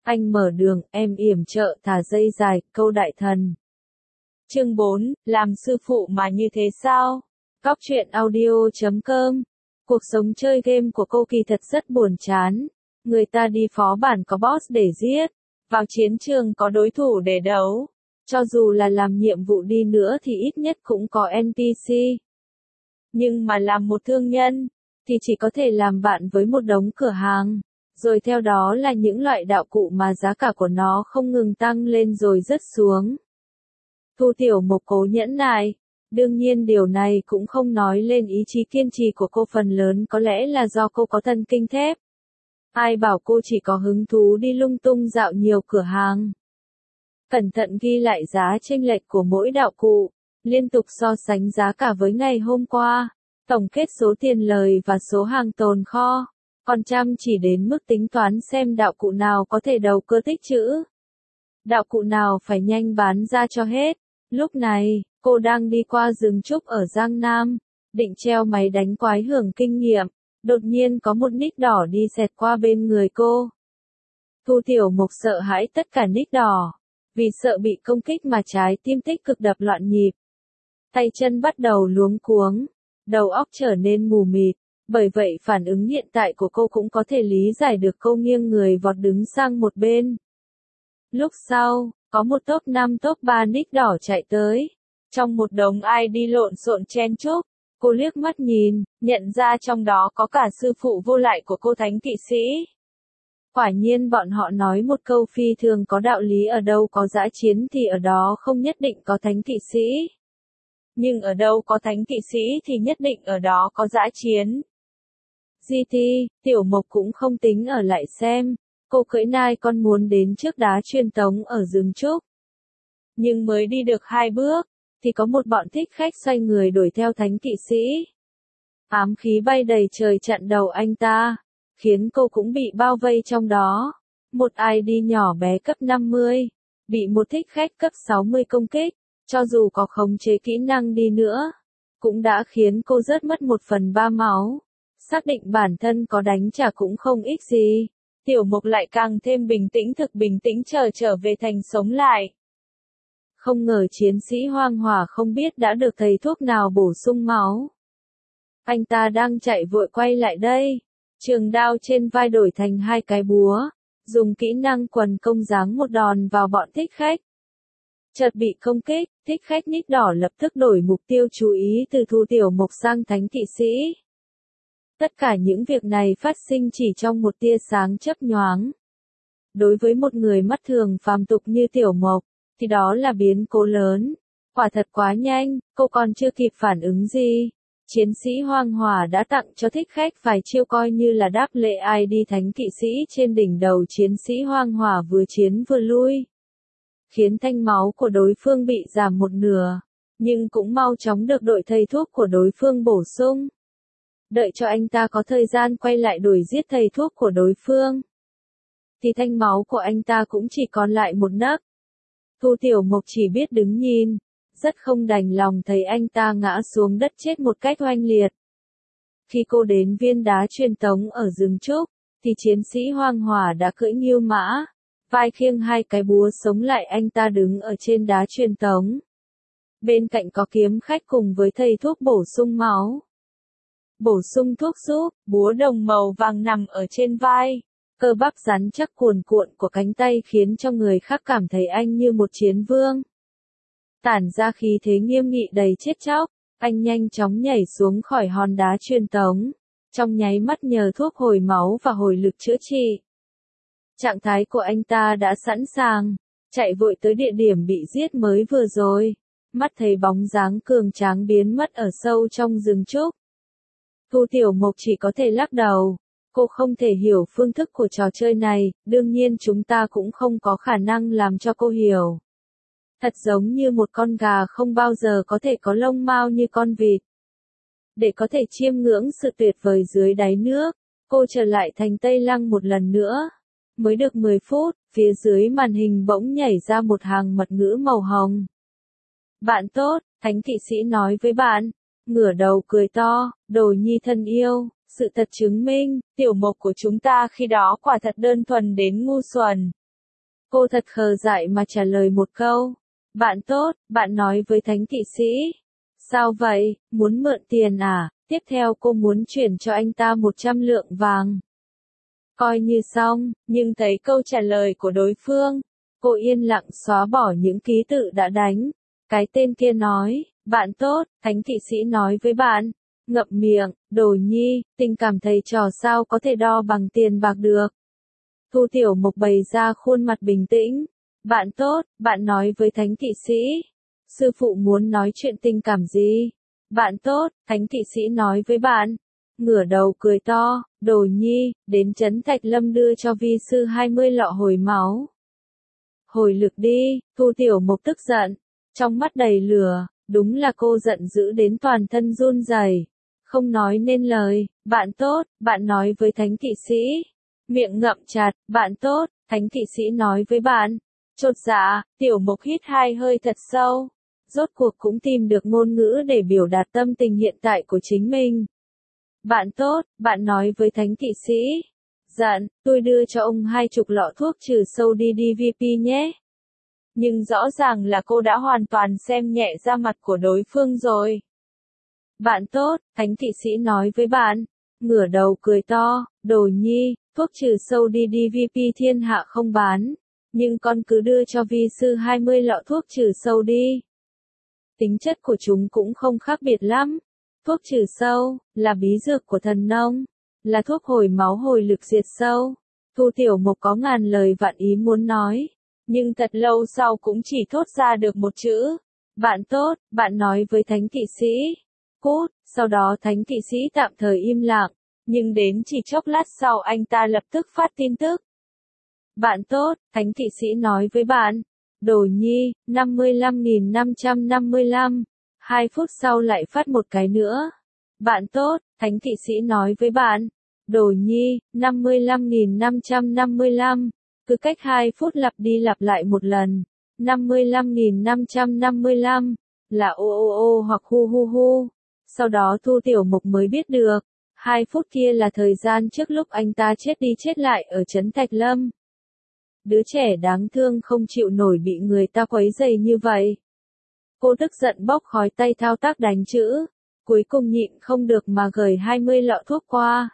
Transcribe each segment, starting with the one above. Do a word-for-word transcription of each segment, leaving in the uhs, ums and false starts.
anh mở đường, em yểm trợ thả dây dài, câu đại thần. Chương bốn, làm sư phụ mà như thế sao? Cóc truyện audio chấm com. Cuộc sống chơi game của cô kỳ thật rất buồn chán. Người ta đi phó bản có boss để giết, vào chiến trường có đối thủ để đấu. Cho dù là làm nhiệm vụ đi nữa thì ít nhất cũng có en pê xê. Nhưng mà làm một thương nhân, thì chỉ có thể làm bạn với một đống cửa hàng. Rồi theo đó là những loại đạo cụ mà giá cả của nó không ngừng tăng lên rồi rớt xuống. Thu Tiểu Mộc cố nhẫn nại. Đương nhiên điều này cũng không nói lên ý chí kiên trì của cô, phần lớn có lẽ là do cô có thần kinh thép. Ai bảo cô chỉ có hứng thú đi lung tung dạo nhiều cửa hàng. Cẩn thận ghi lại giá chênh lệch của mỗi đạo cụ, liên tục so sánh giá cả với ngày hôm qua, tổng kết số tiền lời và số hàng tồn kho, còn chăm chỉ đến mức tính toán xem đạo cụ nào có thể đầu cơ tích trữ. Đạo cụ nào phải nhanh bán ra cho hết. Lúc này, cô đang đi qua rừng trúc ở Giang Nam, định treo máy đánh quái hưởng kinh nghiệm, đột nhiên có một nick đỏ đi xẹt qua bên người cô. Thu Tiểu Mộc sợ hãi tất cả nick đỏ, vì sợ bị công kích mà trái tim tích cực đập loạn nhịp. Tay chân bắt đầu luống cuống, đầu óc trở nên mù mịt, bởi vậy phản ứng hiện tại của cô cũng có thể lý giải được, cô nghiêng người vọt đứng sang một bên. Lúc sau, có một top năm top ba nick đỏ chạy tới. Trong một đống i đê lộn xộn chen chúc, cô liếc mắt nhìn, nhận ra trong đó có cả sư phụ vô lại của cô Thánh Kỵ Sĩ. Quả nhiên bọn họ nói một câu phi thường có đạo lý, ở đâu có dã chiến thì ở đó không nhất định có Thánh Kỵ Sĩ. Nhưng ở đâu có Thánh Kỵ Sĩ thì nhất định ở đó có dã chiến. giê tê, Tiểu Mộc cũng không tính ở lại xem. Cô cưỡi nai con muốn đến trước đá truyền tống ở rừng trúc. Nhưng mới đi được hai bước, thì có một bọn thích khách xoay người đuổi theo Thánh Kỵ Sĩ. Ám khí bay đầy trời chặn đầu anh ta, khiến cô cũng bị bao vây trong đó. Một i đê nhỏ bé cấp năm mươi, bị một thích khách cấp sáu mươi công kích, cho dù có khống chế kỹ năng đi nữa, cũng đã khiến cô rớt mất một phần ba máu. Xác định bản thân có đánh trả cũng không ích gì. Tiểu Mộc lại càng thêm bình tĩnh, thực bình tĩnh chờ trở về thành sống lại. Không ngờ chiến sĩ Hoang Hỏa không biết đã được thầy thuốc nào bổ sung máu. Anh ta đang chạy vội quay lại đây, trường đao trên vai đổi thành hai cái búa, dùng kỹ năng quần công giáng một đòn vào bọn thích khách. Chợt bị công kích, thích khách nick đỏ lập tức đổi mục tiêu chú ý từ Thu Tiểu Mộc sang Thánh Kỵ Sĩ. Tất cả những việc này phát sinh chỉ trong một tia sáng chớp nhoáng. Đối với một người mắt thường phàm tục như Tiểu Mộc, thì đó là biến cố lớn. Quả thật quá nhanh, cô còn chưa kịp phản ứng gì. Chiến sĩ Hoang Hỏa đã tặng cho thích khách vài chiêu coi như là đáp lễ. i đê Thánh Kỵ Sĩ trên đỉnh đầu chiến sĩ Hoang Hỏa vừa chiến vừa lui, khiến thanh máu của đối phương bị giảm một nửa, nhưng cũng mau chóng được đội thầy thuốc của đối phương bổ sung. Đợi cho anh ta có thời gian quay lại đuổi giết thầy thuốc của đối phương, thì thanh máu của anh ta cũng chỉ còn lại một nấc. Thu Tiểu Mộc chỉ biết đứng nhìn, rất không đành lòng thấy anh ta ngã xuống đất chết một cách oanh liệt. Khi cô đến viên đá truyền tống ở rừng trúc, thì chiến sĩ Hoang Hỏa đã cưỡi nghiêu mã, vai khiêng hai cái búa sống lại, anh ta đứng ở trên đá truyền tống. Bên cạnh có kiếm khách cùng với thầy thuốc bổ sung máu. Bổ sung thuốc giúp, búa đồng màu vàng nằm ở trên vai. Cơ bắp rắn chắc cuồn cuộn của cánh tay khiến cho người khác cảm thấy anh như một chiến vương. Tản ra khí thế nghiêm nghị đầy chết chóc, anh nhanh chóng nhảy xuống khỏi hòn đá truyền tống. Trong nháy mắt nhờ thuốc hồi máu và hồi lực chữa trị, trạng thái của anh ta đã sẵn sàng, chạy vội tới địa điểm bị giết mới vừa rồi. Mắt thấy bóng dáng cường tráng biến mất ở sâu trong rừng trúc, Thu Tiểu Mộc chỉ có thể lắc đầu. Cô không thể hiểu phương thức của trò chơi này, đương nhiên chúng ta cũng không có khả năng làm cho cô hiểu. Thật giống như một con gà không bao giờ có thể có lông mao như con vịt. Để có thể chiêm ngưỡng sự tuyệt vời dưới đáy nước, cô trở lại thành Tây Lăng một lần nữa. Mới được mười phút, phía dưới màn hình bỗng nhảy ra một hàng mật ngữ màu hồng. Bạn tốt, Thánh Kỵ Sĩ nói với bạn. Ngửa đầu cười to, đồ nhi thân yêu. Sự thật chứng minh, Tiểu Mộc của chúng ta khi đó quả thật đơn thuần đến ngu xuẩn. Cô thật khờ dại mà trả lời một câu. Bạn tốt, bạn nói với thánh kỵ sĩ. Sao vậy, muốn mượn tiền à? Tiếp theo cô muốn chuyển cho anh ta một trăm lượng vàng. Coi như xong, nhưng thấy câu trả lời của đối phương, cô yên lặng xóa bỏ những ký tự đã đánh. Cái tên kia nói, bạn tốt, thánh kỵ sĩ nói với bạn. Ngậm miệng, đồ nhi, tình cảm thầy trò sao có thể đo bằng tiền bạc được. Thu Tiểu Mộc bày ra khuôn mặt bình tĩnh. Bạn tốt, bạn nói với thánh kỵ sĩ. Sư phụ muốn nói chuyện tình cảm gì? Bạn tốt, thánh kỵ sĩ nói với bạn. Ngửa đầu cười to, đồ nhi, đến trấn Thạch Lâm đưa cho vi sư hai mươi lọ hồi máu. Hồi lực đi, Thu Tiểu Mộc tức giận, trong mắt đầy lửa, đúng là cô giận dữ đến toàn thân run rẩy, không nói nên lời. Bạn tốt, bạn nói với thánh kỵ sĩ. Miệng ngậm chặt, bạn tốt, thánh kỵ sĩ nói với bạn. Chột dạ, Tiểu Mộc hít hai hơi thật sâu, rốt cuộc cũng tìm được ngôn ngữ để biểu đạt tâm tình hiện tại của chính mình. Bạn tốt, bạn nói với thánh kỵ sĩ. Dặn, tôi đưa cho ông hai chục lọ thuốc trừ sâu đi đê vê pê nhé. Nhưng rõ ràng là cô đã hoàn toàn xem nhẹ da mặt của đối phương rồi. Bạn tốt, thánh kỵ sĩ nói với bạn. Ngửa đầu cười to, đồ nhi, thuốc trừ sâu đi đê vê pê thiên hạ không bán. Nhưng con cứ đưa cho vi sư hai mươi lọ thuốc trừ sâu đi. Tính chất của chúng cũng không khác biệt lắm. Thuốc trừ sâu, là bí dược của thần nông, là thuốc hồi máu hồi lực diệt sâu. Thu Tiểu Mộc có ngàn lời vạn ý muốn nói, nhưng thật lâu sau cũng chỉ thốt ra được một chữ. Bạn tốt, bạn nói với thánh kỵ sĩ. Cút, sau đó thánh kỵ sĩ tạm thời im lặng, nhưng đến chỉ chốc lát sau anh ta lập tức phát tin tức. Bạn tốt, thánh kỵ sĩ nói với bạn. Đồ nhi, năm mươi lăm nghìn năm trăm năm mươi lăm. Hai phút sau lại phát một cái nữa. Bạn tốt, thánh kỵ sĩ nói với bạn. Đồ nhi, năm mươi lăm nghìn năm trăm năm mươi lăm. Cứ cách hai phút lặp đi lặp lại một lần. năm mươi lăm nghìn năm trăm năm mươi lăm. Là ô ô ô hoặc hu hu hu. Sau đó Thu Tiểu Mộc mới biết được. Hai phút kia là thời gian trước lúc anh ta chết đi chết lại ở trấn Thạch Lâm. Đứa trẻ đáng thương không chịu nổi bị người ta quấy rầy như vậy. Cô tức giận bốc khói tay thao tác đánh chữ, cuối cùng nhịn không được mà gửi hai mươi lọ thuốc qua.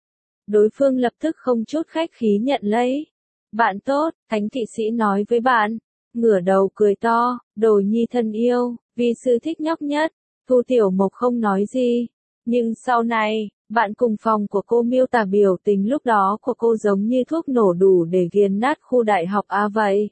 Đối phương lập tức không chút khách khí nhận lấy. Bạn tốt, thánh kỵ sĩ nói với bạn. Ngửa đầu cười to, đồ nhi thân yêu, vi sư thích nhóc nhất. Thu Tiểu Mộc không nói gì. Nhưng sau này, bạn cùng phòng của cô miêu tả biểu tình lúc đó của cô giống như thuốc nổ đủ để nghiền nát khu đại học A vậy.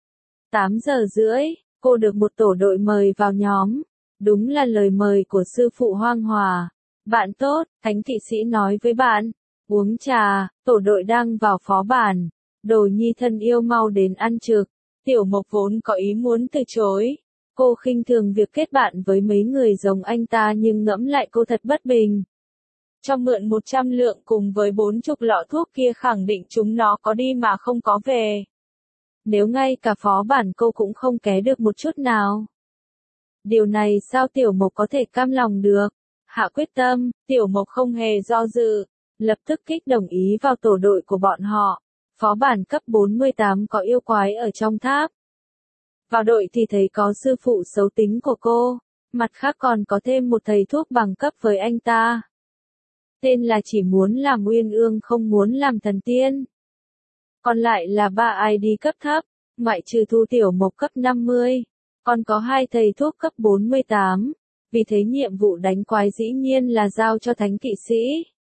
tám giờ rưỡi, cô được một tổ đội mời vào nhóm. Đúng là lời mời của sư phụ Hoang Hòa. Bạn tốt, thánh kỵ sĩ nói với bạn. Uống trà, tổ đội đang vào phó bản. Đồ nhi thân yêu mau đến ăn trực. Tiểu Mộc vốn có ý muốn từ chối. Cô khinh thường việc kết bạn với mấy người giống anh ta nhưng ngẫm lại cô thật bất bình. Cho mượn một trăm lượng cùng với bốn chục lọ thuốc kia khẳng định chúng nó có đi mà không có về. Nếu ngay cả phó bản cô cũng không ké được một chút nào. Điều này sao Tiểu Mộc có thể cam lòng được? Hạ quyết tâm, Tiểu Mộc không hề do dự, lập tức kích đồng ý vào tổ đội của bọn họ. Phó bản cấp bốn mươi tám có yêu quái ở trong tháp. Vào đội thì thấy có sư phụ xấu tính của cô, mặt khác còn có thêm một thầy thuốc bằng cấp với anh ta. Tên là chỉ muốn làm uyên ương không muốn làm thần tiên. Còn lại là ba i đê cấp thấp, ngoại trừ Thu Tiểu Mộc cấp năm mươi. Còn có hai thầy thuốc cấp bốn mươi tám. Vì thế nhiệm vụ đánh quái dĩ nhiên là giao cho thánh kỵ sĩ.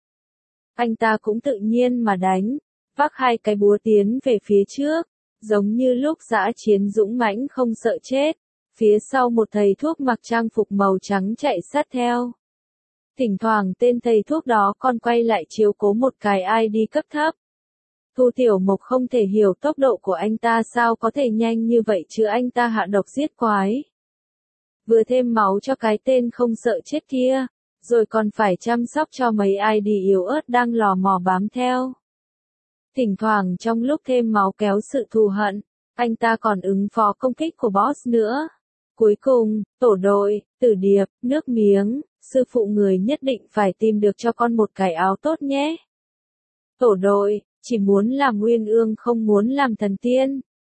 Anh ta cũng tự nhiên mà đánh, vác hai cái búa tiến về phía trước, giống như lúc dã chiến dũng mãnh không sợ chết. Phía sau một thầy thuốc mặc trang phục màu trắng chạy sát theo. Thỉnh thoảng tên thầy thuốc đó còn quay lại chiếu cố một cái i đê cấp thấp. Thu Tiểu Mộc không thể hiểu tốc độ của anh ta sao có thể nhanh như vậy chứ anh ta hạ độc giết quái. Vừa thêm máu cho cái tên không sợ chết kia, rồi còn phải chăm sóc cho mấy i đê yếu ớt đang lò mò bám theo. Thỉnh thoảng trong lúc thêm máu kéo sự thù hận, anh ta còn ứng phó công kích của boss nữa. Cuối cùng, tổ đội, Tử Điệp, nước miếng, sư phụ người nhất định phải tìm được cho con một cái áo tốt nhé. Tổ đội, chỉ muốn làm uyên ương không muốn làm thần tiên.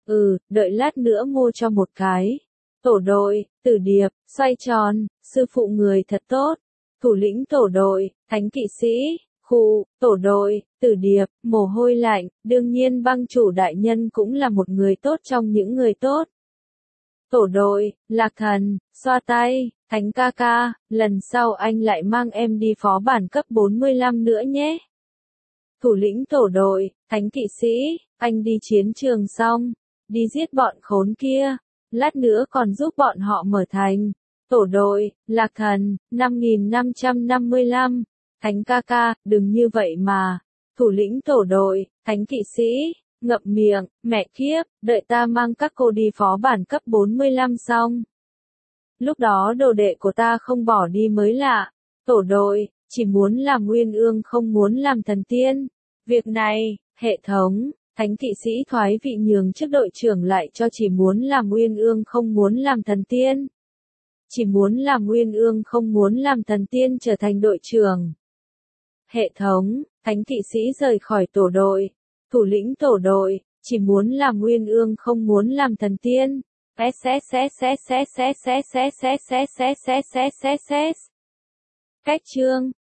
Ừ, đợi lát nữa mua cho một cái. Tổ đội, Tử Điệp, xoay tròn, sư phụ người thật tốt. Thủ lĩnh tổ đội, thánh kỵ sĩ, khu, tổ đội, Tử Điệp, mồ hôi lạnh, đương nhiên băng chủ đại nhân cũng là một người tốt trong những người tốt. Tổ đội, Lạc Thần, xoa tay, thánh ca ca, lần sau anh lại mang em đi phó bản cấp bốn mươi lăm nữa nhé. Thủ lĩnh tổ đội, thánh kỵ sĩ, anh đi chiến trường xong, đi giết bọn khốn kia, lát nữa còn giúp bọn họ mở thành. Tổ đội, Lạc Thần, năm nghìn năm trăm năm mươi lăm, thánh ca ca, đừng như vậy mà. Thủ lĩnh tổ đội, thánh kỵ sĩ, ngậm miệng, mẹ kiếp, đợi ta mang các cô đi phó bản cấp bốn mươi lăm xong. Lúc đó đồ đệ của ta không bỏ đi mới lạ. Tổ đội, chỉ muốn làm nguyên ương không muốn làm thần tiên. Việc này, hệ thống, thánh kỵ sĩ thoái vị nhường trước đội trưởng lại cho chỉ muốn làm nguyên ương không muốn làm thần tiên. Chỉ muốn làm nguyên ương không muốn làm thần tiên trở thành đội trưởng. Hệ thống, thánh kỵ sĩ rời khỏi tổ đội. Thủ lĩnh tổ đội, chỉ muốn làm nguyên ương không muốn làm thần tiên. Cách chương